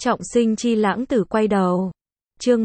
Trọng sinh chi lãng tử quay đầu. Chương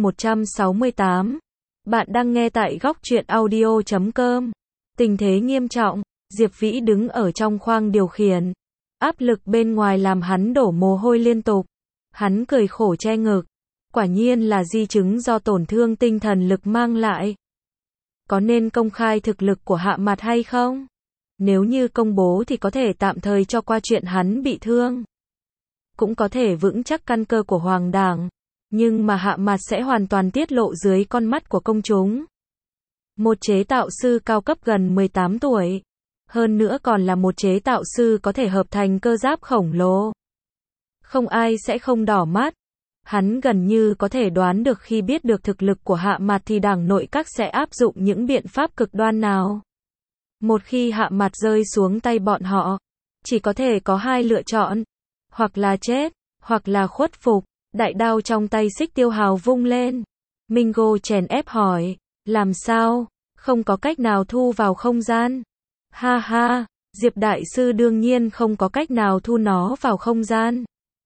168. Bạn đang nghe tại góc truyện audio.com. Tình thế nghiêm trọng, Diệp Vĩ đứng ở trong khoang điều khiển. Áp lực bên ngoài làm hắn đổ mồ hôi liên tục. Hắn cười khổ che ngực. Quả nhiên là di chứng do tổn thương tinh thần lực mang lại. Có nên công khai thực lực của Hạ Mặt hay không? Nếu như công bố thì có thể tạm thời cho qua chuyện hắn bị thương. Cũng có thể vững chắc căn cơ của Hoàng Đảng. Nhưng mà Hạ Mặt sẽ hoàn toàn tiết lộ dưới con mắt của công chúng. Một chế tạo sư cao cấp gần 18 tuổi. Hơn nữa còn là một chế tạo sư có thể hợp thành cơ giáp khổng lồ. Không ai sẽ không đỏ mắt. Hắn gần như có thể đoán được khi biết được thực lực của Hạ Mặt thì đảng nội các sẽ áp dụng những biện pháp cực đoan nào. Một khi Hạ Mặt rơi xuống tay bọn họ, chỉ có thể có hai lựa chọn. Hoặc là chết, hoặc là khuất phục. Đại đao trong tay Xích Tiêu Hào vung lên. Mingo chèn ép hỏi, làm sao, không có cách nào thu vào không gian? Ha ha, Diệp Đại Sư đương nhiên không có cách nào thu nó vào không gian.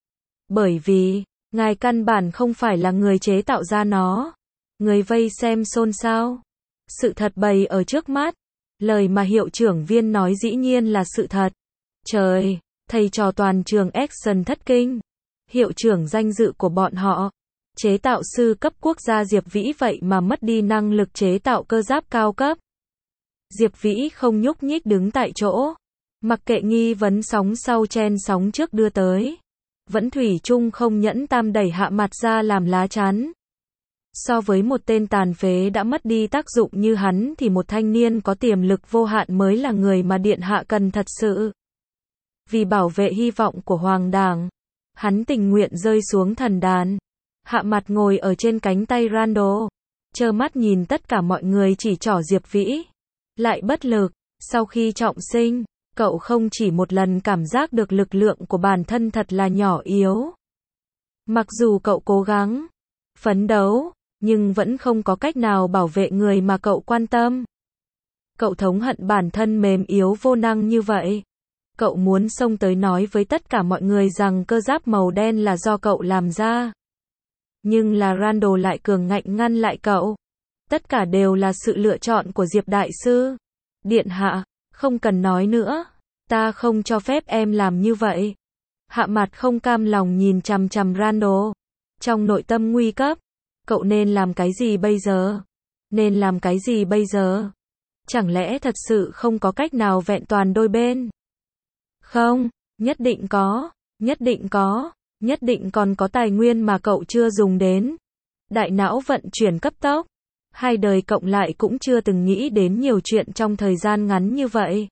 Bởi vì, ngài căn bản không phải là người chế tạo ra nó. Người vây xem xôn xao. Sự thật bày ở trước mắt. Lời mà hiệu trưởng Viên nói dĩ nhiên là sự thật. Trời, thầy trò toàn trường Action thất kinh. Hiệu trưởng danh dự của bọn họ. Chế tạo sư cấp quốc gia Diệp Vĩ vậy mà mất đi năng lực chế tạo cơ giáp cao cấp. Diệp Vĩ không nhúc nhích đứng tại chỗ. Mặc kệ nghi vấn sóng sau chen sóng trước đưa tới. Vẫn thủy chung không nhẫn tam đẩy Hạ Mặt ra làm lá chắn. So với một tên tàn phế đã mất đi tác dụng như hắn thì một thanh niên có tiềm lực vô hạn mới là người mà Điện Hạ cần thật sự. Vì bảo vệ hy vọng của Hoàng Đảng, hắn tình nguyện rơi xuống thần đàn. Hạ Mặt ngồi ở trên cánh tay Randall, trơ mắt nhìn tất cả mọi người chỉ trỏ Diệp Vĩ. Lại bất lực, sau khi trọng sinh, cậu không chỉ một lần cảm giác được lực lượng của bản thân thật là nhỏ yếu. Mặc dù cậu cố gắng, phấn đấu, nhưng vẫn không có cách nào bảo vệ người mà cậu quan tâm. Cậu thống hận bản thân mềm yếu vô năng như vậy. Cậu muốn xông tới nói với tất cả mọi người rằng cơ giáp màu đen là do cậu làm ra. Nhưng là Randall lại cường ngạnh ngăn lại cậu. Tất cả đều là sự lựa chọn của Diệp Đại Sư. Điện Hạ, không cần nói nữa. Ta không cho phép em làm như vậy. Hạ Mặt không cam lòng nhìn chằm chằm Randall. Trong nội tâm nguy cấp. Cậu nên làm cái gì bây giờ? Nên làm cái gì bây giờ? Chẳng lẽ thật sự không có cách nào vẹn toàn đôi bên? Không, nhất định có, nhất định có, nhất định còn có tài nguyên mà cậu chưa dùng đến. Đại não vận chuyển cấp tốc. Hai đời cộng lại cũng chưa từng nghĩ đến nhiều chuyện trong thời gian ngắn như vậy.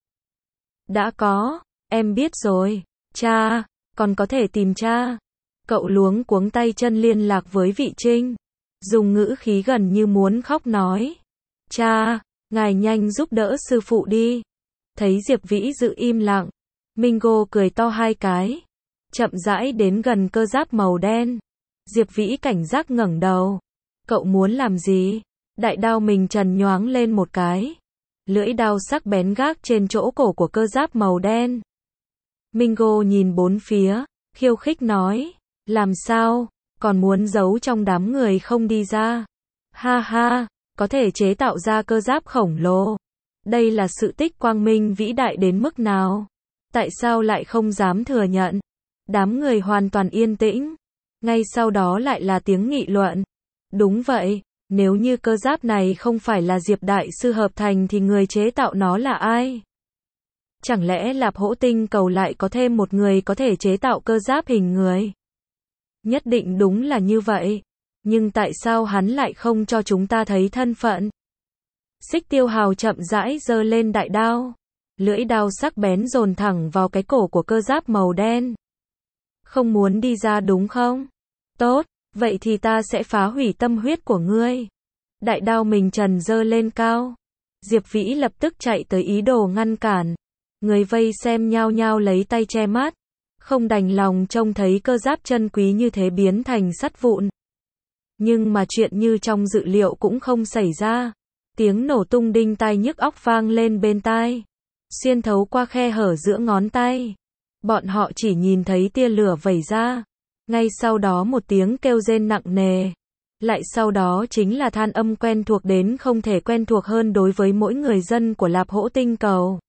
Đã có, em biết rồi. Cha, còn có thể tìm cha. Cậu luống cuống tay chân liên lạc với Vị Trinh. Dùng ngữ khí gần như muốn khóc nói. Cha, ngài nhanh giúp đỡ sư phụ đi. Thấy Diệp Vĩ giữ im lặng. Mingo cười to hai cái. Chậm rãi đến gần cơ giáp màu đen. Diệp Vĩ cảnh giác ngẩng đầu. Cậu muốn làm gì? Đại đao mình trần nhoáng lên một cái. Lưỡi đao sắc bén gác trên chỗ cổ của cơ giáp màu đen. Mingo nhìn bốn phía, khiêu khích nói. Làm sao? Còn muốn giấu trong đám người không đi ra? Ha ha, có thể chế tạo ra cơ giáp khổng lồ. Đây là sự tích quang minh vĩ đại đến mức nào? Tại sao lại không dám thừa nhận? Đám người hoàn toàn yên tĩnh. Ngay sau đó lại là tiếng nghị luận. Đúng vậy, nếu như cơ giáp này không phải là Diệp Đại Sư hợp thành thì người chế tạo nó là ai? Chẳng lẽ Lạp Hỗ Tinh Cầu lại có thêm một người có thể chế tạo cơ giáp hình người? Nhất định đúng là như vậy. Nhưng tại sao hắn lại không cho chúng ta thấy thân phận? Xích Tiêu Hào chậm rãi giơ lên đại đao. Lưỡi đao sắc bén dồn thẳng vào cái cổ của cơ giáp màu đen. Không muốn đi ra đúng không? Tốt, vậy thì ta sẽ phá hủy tâm huyết của ngươi. Đại đao mình trần giơ lên cao. Diệp Vĩ lập tức chạy tới ý đồ ngăn cản. Người vây xem nhao nhao lấy tay che mắt. Không đành lòng trông thấy cơ giáp chân quý như thế biến thành sắt vụn. Nhưng mà chuyện như trong dự liệu cũng không xảy ra. Tiếng nổ tung đinh tai nhức óc vang lên bên tai. Xuyên thấu qua khe hở giữa ngón tay. Bọn họ chỉ nhìn thấy tia lửa vẩy ra. Ngay sau đó một tiếng kêu rên nặng nề. Lại sau đó chính là than âm quen thuộc đến không thể quen thuộc hơn đối với mỗi người dân của Lạp Hỗ Tinh Cầu.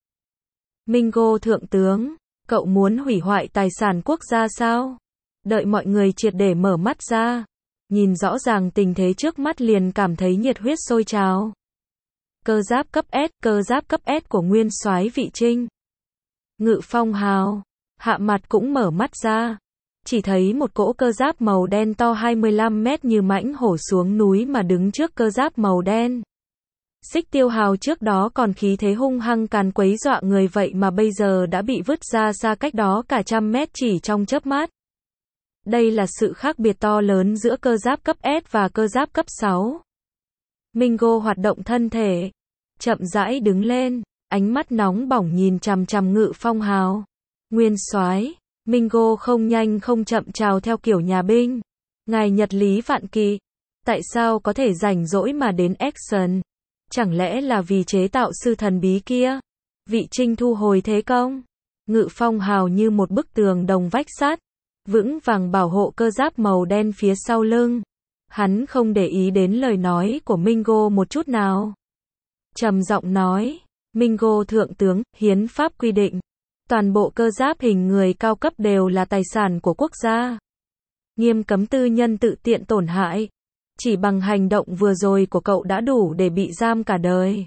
Mingo thượng tướng, cậu muốn hủy hoại tài sản quốc gia sao? Đợi mọi người triệt để mở mắt ra, nhìn rõ ràng tình thế trước mắt liền cảm thấy nhiệt huyết sôi trào. Cơ giáp cấp S của nguyên soái Vị Trinh. Ngự Phong Hào, Hạ Mặt cũng mở mắt ra. Chỉ thấy một cỗ cơ giáp màu đen to 25 mét như mãnh hổ xuống núi mà đứng trước cơ giáp màu đen. Xích Tiêu Hào trước đó còn khí thế hung hăng càn quấy dọa người vậy mà bây giờ đã bị vứt ra xa cách đó cả trăm mét chỉ trong chớp mắt. Đây là sự khác biệt to lớn giữa cơ giáp cấp S và cơ giáp cấp 6. Mingo hoạt động thân thể, chậm rãi đứng lên, ánh mắt nóng bỏng nhìn chằm chằm Ngự Phong Hào. Nguyên soái, Mingo không nhanh không chậm chào theo kiểu nhà binh. Ngài Nhật Lý Vạn Kỳ, tại sao có thể rảnh rỗi mà đến Action? Chẳng lẽ là vì chế tạo sư thần bí kia? Vị Trinh thu hồi thế công. Ngự Phong Hào như một bức tường đồng vách sắt, vững vàng bảo hộ cơ giáp màu đen phía sau lưng. Hắn không để ý đến lời nói của Mingo một chút nào. Trầm giọng nói, Mingo thượng tướng, hiến pháp quy định, toàn bộ cơ giáp hình người cao cấp đều là tài sản của quốc gia. Nghiêm cấm tư nhân tự tiện tổn hại. Chỉ bằng hành động vừa rồi của cậu đã đủ để bị giam cả đời.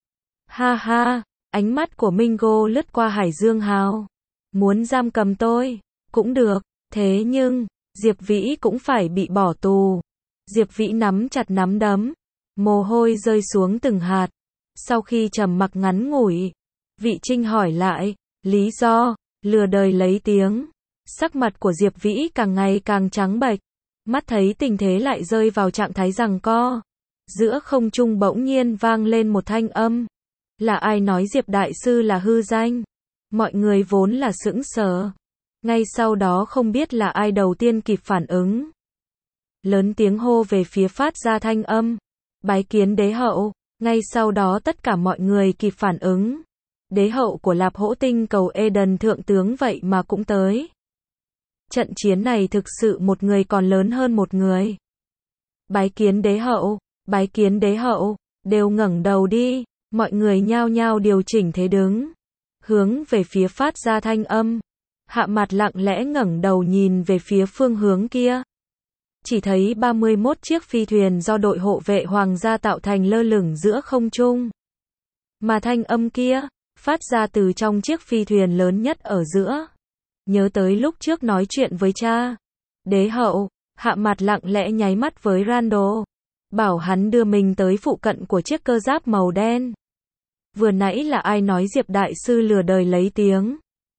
Ha ha, ánh mắt của Mingo lướt qua Hải Dương Hào. Muốn giam cầm tôi, cũng được, thế nhưng, Diệp Vĩ cũng phải bị bỏ tù. Diệp Vĩ nắm chặt nắm đấm, mồ hôi rơi xuống từng hạt. Sau khi trầm mặc ngắn ngủi, Vị Trinh hỏi lại, lý do, lừa đời lấy tiếng. Sắc mặt của Diệp Vĩ càng ngày càng trắng bệch. Mắt thấy tình thế lại rơi vào trạng thái giằng co. Giữa không trung bỗng nhiên vang lên một thanh âm. Là ai nói Diệp Đại Sư là hư danh? Mọi người vốn là sững sờ. Ngay sau đó không biết là ai đầu tiên kịp phản ứng. Lớn tiếng hô về phía phát ra thanh âm. Bái kiến đế hậu. Ngay sau đó tất cả mọi người kịp phản ứng. Đế hậu của Lạp Hỗ Tinh Cầu Eden thượng tướng vậy mà cũng tới. Trận chiến này thực sự một người còn lớn hơn một người. Bái kiến đế hậu, bái kiến đế hậu, đều ngẩng đầu đi, mọi người nhao nhao điều chỉnh thế đứng. Hướng về phía phát ra thanh âm. Hạ Mặt lặng lẽ ngẩng đầu nhìn về phía phương hướng kia. Chỉ thấy 31 chiếc phi thuyền do đội hộ vệ hoàng gia tạo thành lơ lửng giữa không trung. Mà thanh âm kia, phát ra từ trong chiếc phi thuyền lớn nhất ở giữa. Nhớ tới lúc trước nói chuyện với cha. Đế hậu, Hạ Mặt lặng lẽ nháy mắt với Randall. Bảo hắn đưa mình tới phụ cận của chiếc cơ giáp màu đen. Vừa nãy là ai nói Diệp Đại Sư lừa đời lấy tiếng?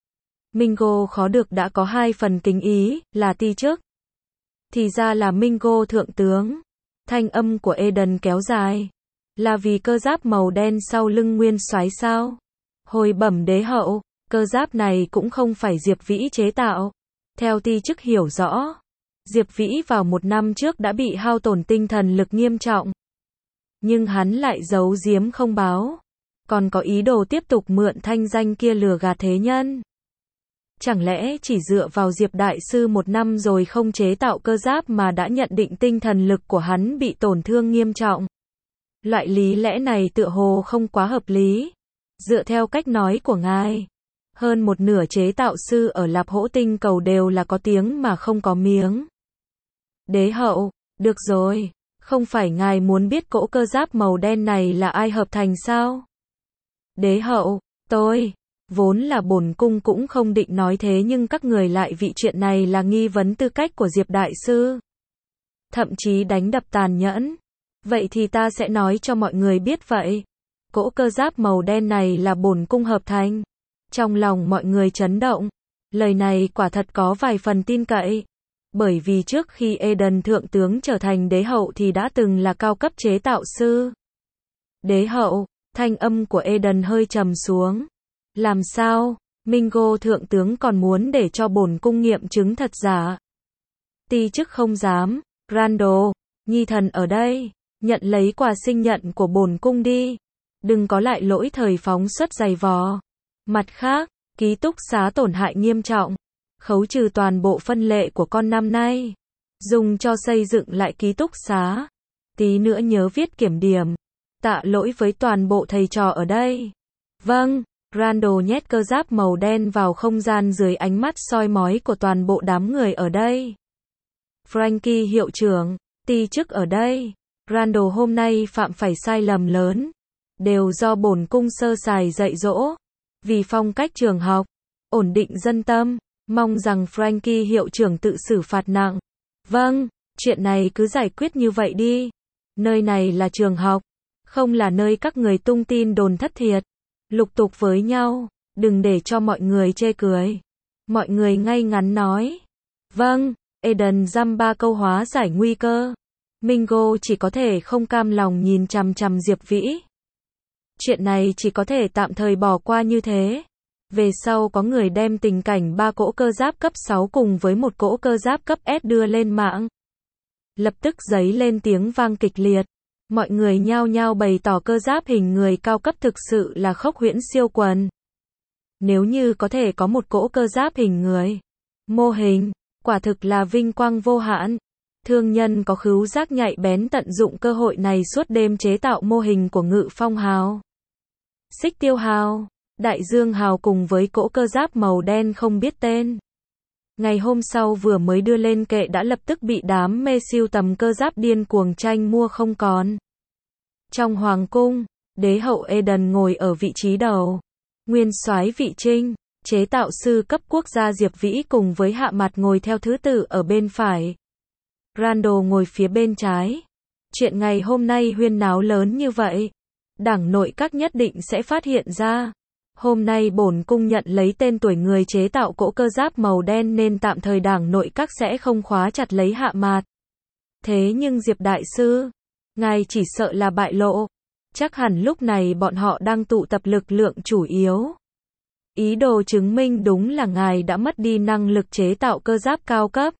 Mingo khó được đã có hai phần kính ý, là ti chức. Thì ra là Mingo thượng tướng. Thanh âm của Eden kéo dài. Là vì cơ giáp màu đen sau lưng nguyên soái sao? Hồi bẩm đế hậu, cơ giáp này cũng không phải Diệp Vĩ chế tạo. Theo ti chức hiểu rõ, Diệp Vĩ vào một năm trước đã bị hao tổn tinh thần lực nghiêm trọng. Nhưng hắn lại giấu giếm không báo. Còn có ý đồ tiếp tục mượn thanh danh kia lừa gạt thế nhân. Chẳng lẽ chỉ dựa vào Diệp Đại Sư một năm rồi không chế tạo cơ giáp mà đã nhận định tinh thần lực của hắn bị tổn thương nghiêm trọng? Loại lý lẽ này tựa hồ không quá hợp lý. Dựa theo cách nói của ngài, hơn một nửa chế tạo sư ở Lạp Hỗ Tinh Cầu đều là có tiếng mà không có miếng. Đế hậu, được rồi, không phải ngài muốn biết cỗ cơ giáp màu đen này là ai hợp thành sao? Đế hậu, tôi, vốn là bổn cung cũng không định nói thế nhưng các người lại vị chuyện này là nghi vấn tư cách của Diệp Đại Sư. Thậm chí đánh đập tàn nhẫn. Vậy thì ta sẽ nói cho mọi người biết vậy. Cỗ cơ giáp màu đen này là bổn cung hợp thành. Trong lòng mọi người chấn động. Lời này quả thật có vài phần tin cậy. Bởi vì trước khi Eden thượng tướng trở thành đế hậu thì đã từng là cao cấp chế tạo sư. Đế hậu, thanh âm của Eden hơi trầm xuống. Làm sao, Mingo thượng tướng còn muốn để cho bổn cung nghiệm chứng thật giả? Ti chức không dám. Randall, nhi thần ở đây, nhận lấy quà sinh nhật của bổn cung đi. Đừng có lại lỗi thời phóng xuất giày vò. Mặt khác, ký túc xá tổn hại nghiêm trọng. khấu trừ toàn bộ phân lệ của con năm nay, dùng cho xây dựng lại ký túc xá. Tí nữa nhớ viết kiểm điểm. Tạ lỗi với toàn bộ thầy trò ở đây. Vâng, Randall nhét cơ giáp màu đen vào không gian dưới ánh mắt soi mói của toàn bộ đám người ở đây. Frankie hiệu trưởng, ti chức ở đây. Randall hôm nay phạm phải sai lầm lớn. Đều do bổn cung sơ sài dạy dỗ. Vì phong cách trường học, ổn định dân tâm, mong rằng Frankie hiệu trưởng tự xử phạt nặng. Vâng, chuyện này cứ giải quyết như vậy đi. Nơi này là trường học, không là nơi các người tung tin đồn thất thiệt, lục tục với nhau, đừng để cho mọi người chê cười. Mọi người ngay ngắn nói. Vâng, Eden dăm ba câu hóa giải nguy cơ. Mingo chỉ có thể không cam lòng nhìn chằm chằm Diệp Vĩ. Chuyện này chỉ có thể tạm thời bỏ qua như thế. Về sau có người đem tình cảnh 3 cỗ cơ giáp cấp 6 cùng với một cỗ cơ giáp cấp S đưa lên mạng. Lập tức dấy lên tiếng vang kịch liệt. Mọi người nhao nhao bày tỏ cơ giáp hình người cao cấp thực sự là khốc huyễn siêu quần. Nếu như có thể có một cỗ cơ giáp hình người, mô hình, quả thực là vinh quang vô hạn. Thương nhân có khứu giác nhạy bén tận dụng cơ hội này suốt đêm chế tạo mô hình của Ngự Phong Hào, Xích Tiêu Hào, Đại Dương Hào cùng với cỗ cơ giáp màu đen không biết tên. Ngày hôm sau vừa mới đưa lên kệ đã lập tức bị đám mê sưu tầm cơ giáp điên cuồng tranh mua không còn. Trong hoàng cung, đế hậu Eden ngồi ở vị trí đầu. Nguyên soái Vị Trinh, chế tạo sư cấp quốc gia Diệp Vĩ cùng với Hạ Mặt ngồi theo thứ tự ở bên phải. Randall ngồi phía bên trái. Chuyện ngày hôm nay huyên náo lớn như vậy, đảng nội các nhất định sẽ phát hiện ra. Hôm nay bổn cung nhận lấy tên tuổi người chế tạo cỗ cơ giáp màu đen nên tạm thời đảng nội các sẽ không khóa chặt lấy Hạ Mạt. Thế nhưng Diệp đại sư, ngài chỉ sợ là bại lộ. Chắc hẳn lúc này bọn họ đang tụ tập lực lượng chủ yếu. Ý đồ chứng minh đúng là ngài đã mất đi năng lực chế tạo cơ giáp cao cấp.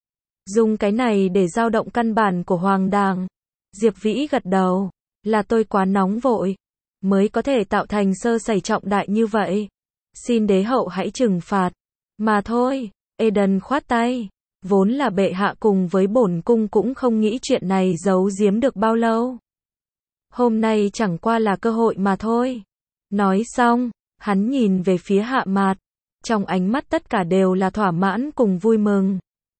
Dùng cái này để dao động căn bản của Hoàng đảng. Diệp Vĩ gật đầu. Là tôi quá nóng vội, mới có thể tạo thành sơ sẩy trọng đại như vậy. Xin đế hậu hãy trừng phạt. Mà thôi, Eden khoát tay. Vốn là bệ hạ cùng với bổn cung cũng không nghĩ chuyện này giấu giếm được bao lâu. Hôm nay chẳng qua là cơ hội mà thôi. Nói xong, hắn nhìn về phía Hạ Mạt. Trong ánh mắt tất cả đều là thỏa mãn cùng vui mừng.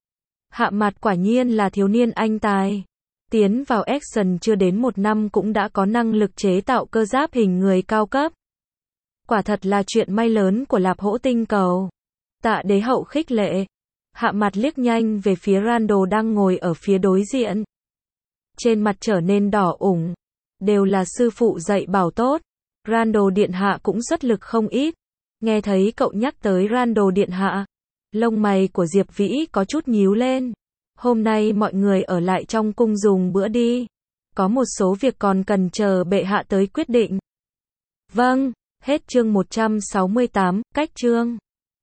Hạ Mạt quả nhiên là thiếu niên anh tài. Tiến vào Action chưa đến 1 năm cũng đã có năng lực chế tạo cơ giáp hình người cao cấp. Quả thật là chuyện may lớn của Lạp Hỗ tinh cầu. Tạ đế hậu khích lệ. Hạ Mặt liếc nhanh về phía Randall đang ngồi ở phía đối diện. Trên mặt trở nên đỏ ửng. Đều là sư phụ dạy bảo tốt. Randall điện hạ cũng xuất lực không ít. Nghe thấy cậu nhắc tới Randall điện hạ, lông mày của Diệp Vĩ có chút nhíu lên. Hôm nay mọi người ở lại trong cung dùng bữa đi. Có một số việc còn cần chờ bệ hạ tới quyết định. Vâng, hết chương 168, cách chương.